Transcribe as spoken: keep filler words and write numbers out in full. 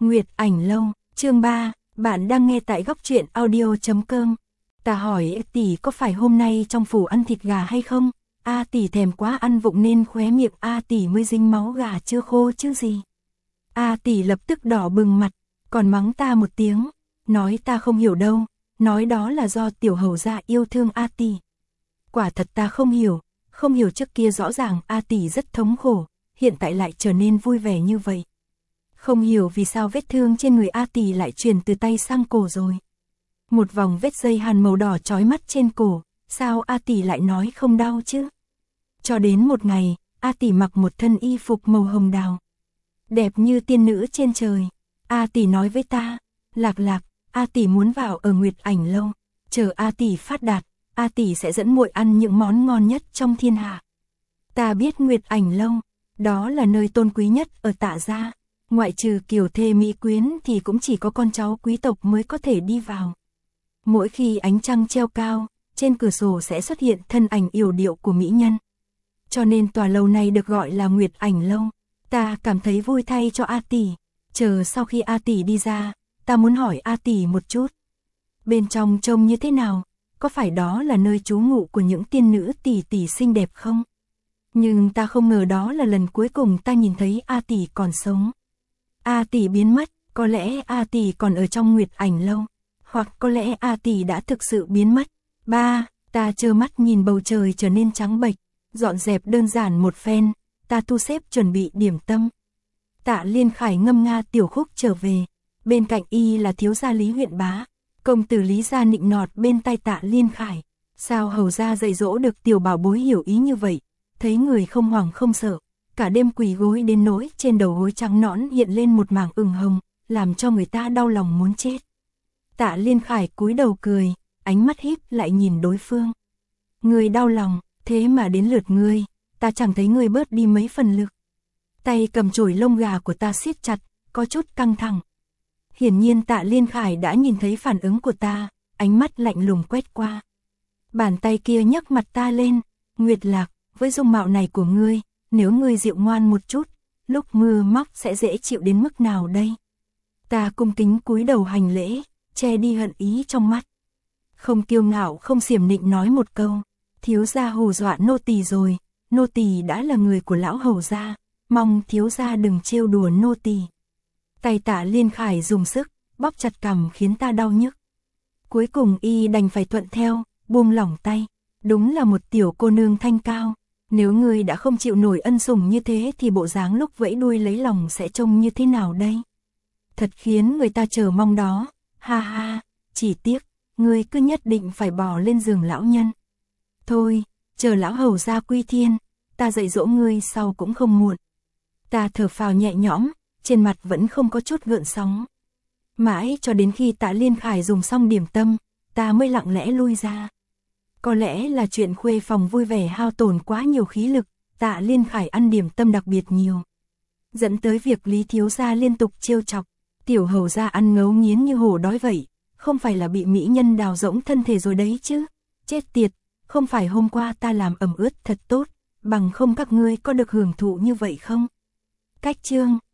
Nguyệt Ảnh Lâu, chương ba, bạn đang nghe tại góc truyện audio chấm com. Ta hỏi tỷ có phải hôm nay trong phủ ăn thịt gà hay không? A tỷ thèm quá ăn vụng nên khóe miệng A tỷ mới dính máu gà chưa khô chứ gì. A tỷ lập tức đỏ bừng mặt, còn mắng ta một tiếng, nói ta không hiểu đâu, nói đó là do tiểu hầu gia yêu thương A tỷ. Quả thật ta không hiểu, không hiểu trước kia rõ ràng A tỷ rất thống khổ, hiện tại lại trở nên vui vẻ như vậy. Không hiểu vì sao vết thương trên người A tỷ lại truyền từ tay sang cổ rồi. Một vòng vết dây hàn màu đỏ chói mắt trên cổ, sao A tỷ lại nói không đau chứ? Cho đến một ngày, A tỷ mặc một thân y phục màu hồng đào, đẹp như tiên nữ trên trời. A tỷ nói với ta, Lạc Lạc, A tỷ muốn vào ở Nguyệt Ảnh Lâu, chờ A tỷ phát đạt, A tỷ sẽ dẫn muội ăn những món ngon nhất trong thiên hạ. Ta biết Nguyệt Ảnh Lâu, đó là nơi tôn quý nhất ở Tạ gia, ngoại trừ kiều thê mỹ quyến thì cũng chỉ có con cháu quý tộc mới có thể đi vào. Mỗi khi ánh trăng treo cao, trên cửa sổ sẽ xuất hiện thân ảnh yểu điệu của mỹ nhân. Cho nên tòa lâu này được gọi là Nguyệt Ảnh Lâu. Ta cảm thấy vui thay cho A tỷ, chờ sau khi A tỷ đi ra, ta muốn hỏi A tỷ một chút. Bên trong trông như thế nào, có phải đó là nơi trú ngụ của những tiên nữ tỷ tỷ xinh đẹp không? Nhưng ta không ngờ đó là lần cuối cùng ta nhìn thấy A tỷ còn sống. A tỷ biến mất, có lẽ A tỷ còn ở trong Nguyệt Ảnh Lâu, hoặc có lẽ A tỷ đã thực sự biến mất. Ba, ta trơ mắt nhìn bầu trời trở nên trắng bệch, dọn dẹp đơn giản một phen, ta thu xếp chuẩn bị điểm tâm. Tạ Liên Khải ngâm nga tiểu khúc trở về, bên cạnh y là thiếu gia Lý Huyện Bá, công tử Lý gia nịnh nọt bên tay Tạ Liên Khải. Sao hầu gia dạy dỗ được tiểu bảo bối hiểu ý như vậy, thấy người không hoảng không sợ, cả đêm quỳ gối đến nỗi trên đầu gối trắng nõn hiện lên một mảng ửng hồng, làm cho người ta đau lòng muốn chết. Tạ Liên Khải cúi đầu cười, ánh mắt híp lại nhìn đối phương. Ngươi đau lòng, thế mà đến lượt ngươi, ta chẳng thấy ngươi bớt đi mấy phần lực. Tay cầm chổi lông gà của ta siết chặt, có chút căng thẳng. Hiển nhiên Tạ Liên Khải đã nhìn thấy phản ứng của ta, ánh mắt lạnh lùng quét qua. Bàn tay kia nhấc mặt ta lên, Nguyệt Lạc, với dung mạo này của ngươi, nếu ngươi dịu ngoan một chút, lúc mưa móc sẽ dễ chịu đến mức nào đây? Ta cung kính cúi đầu hành lễ, che đi hận ý trong mắt. Không kiêu ngạo không xiểm nịnh nói một câu, thiếu gia hù dọa nô tỳ rồi, nô tỳ đã là người của lão hầu gia, mong thiếu gia đừng trêu đùa nô tỳ. Tay Tạ Liên Khải dùng sức, bóp chặt cằm khiến ta đau nhức. Cuối cùng y đành phải thuận theo, buông lỏng tay. Đúng là một tiểu cô nương thanh cao, nếu ngươi đã không chịu nổi ân sủng như thế thì bộ dáng lúc vẫy đuôi lấy lòng sẽ trông như thế nào đây? Thật khiến người ta chờ mong đó, ha ha, chỉ tiếc, ngươi cứ nhất định phải bò lên giường lão nhân. Thôi, chờ lão hầu gia quy thiên, ta dạy dỗ ngươi sau cũng không muộn. Ta thở phào nhẹ nhõm, trên mặt vẫn không có chút gợn sóng. Mãi cho đến khi Tạ Liên Khải dùng xong điểm tâm, ta mới lặng lẽ lui ra. Có lẽ là chuyện khuê phòng vui vẻ hao tổn quá nhiều khí lực, Tạ Liên Khải ăn điểm tâm đặc biệt nhiều, dẫn tới việc Lý thiếu gia liên tục trêu chọc, tiểu hầu gia ăn ngấu nghiến như hổ đói vậy, không phải là bị mỹ nhân đào rỗng thân thể rồi đấy chứ, chết tiệt, không phải hôm qua ta làm ẩm ướt thật tốt, bằng không các ngươi có được hưởng thụ như vậy không? Cách chương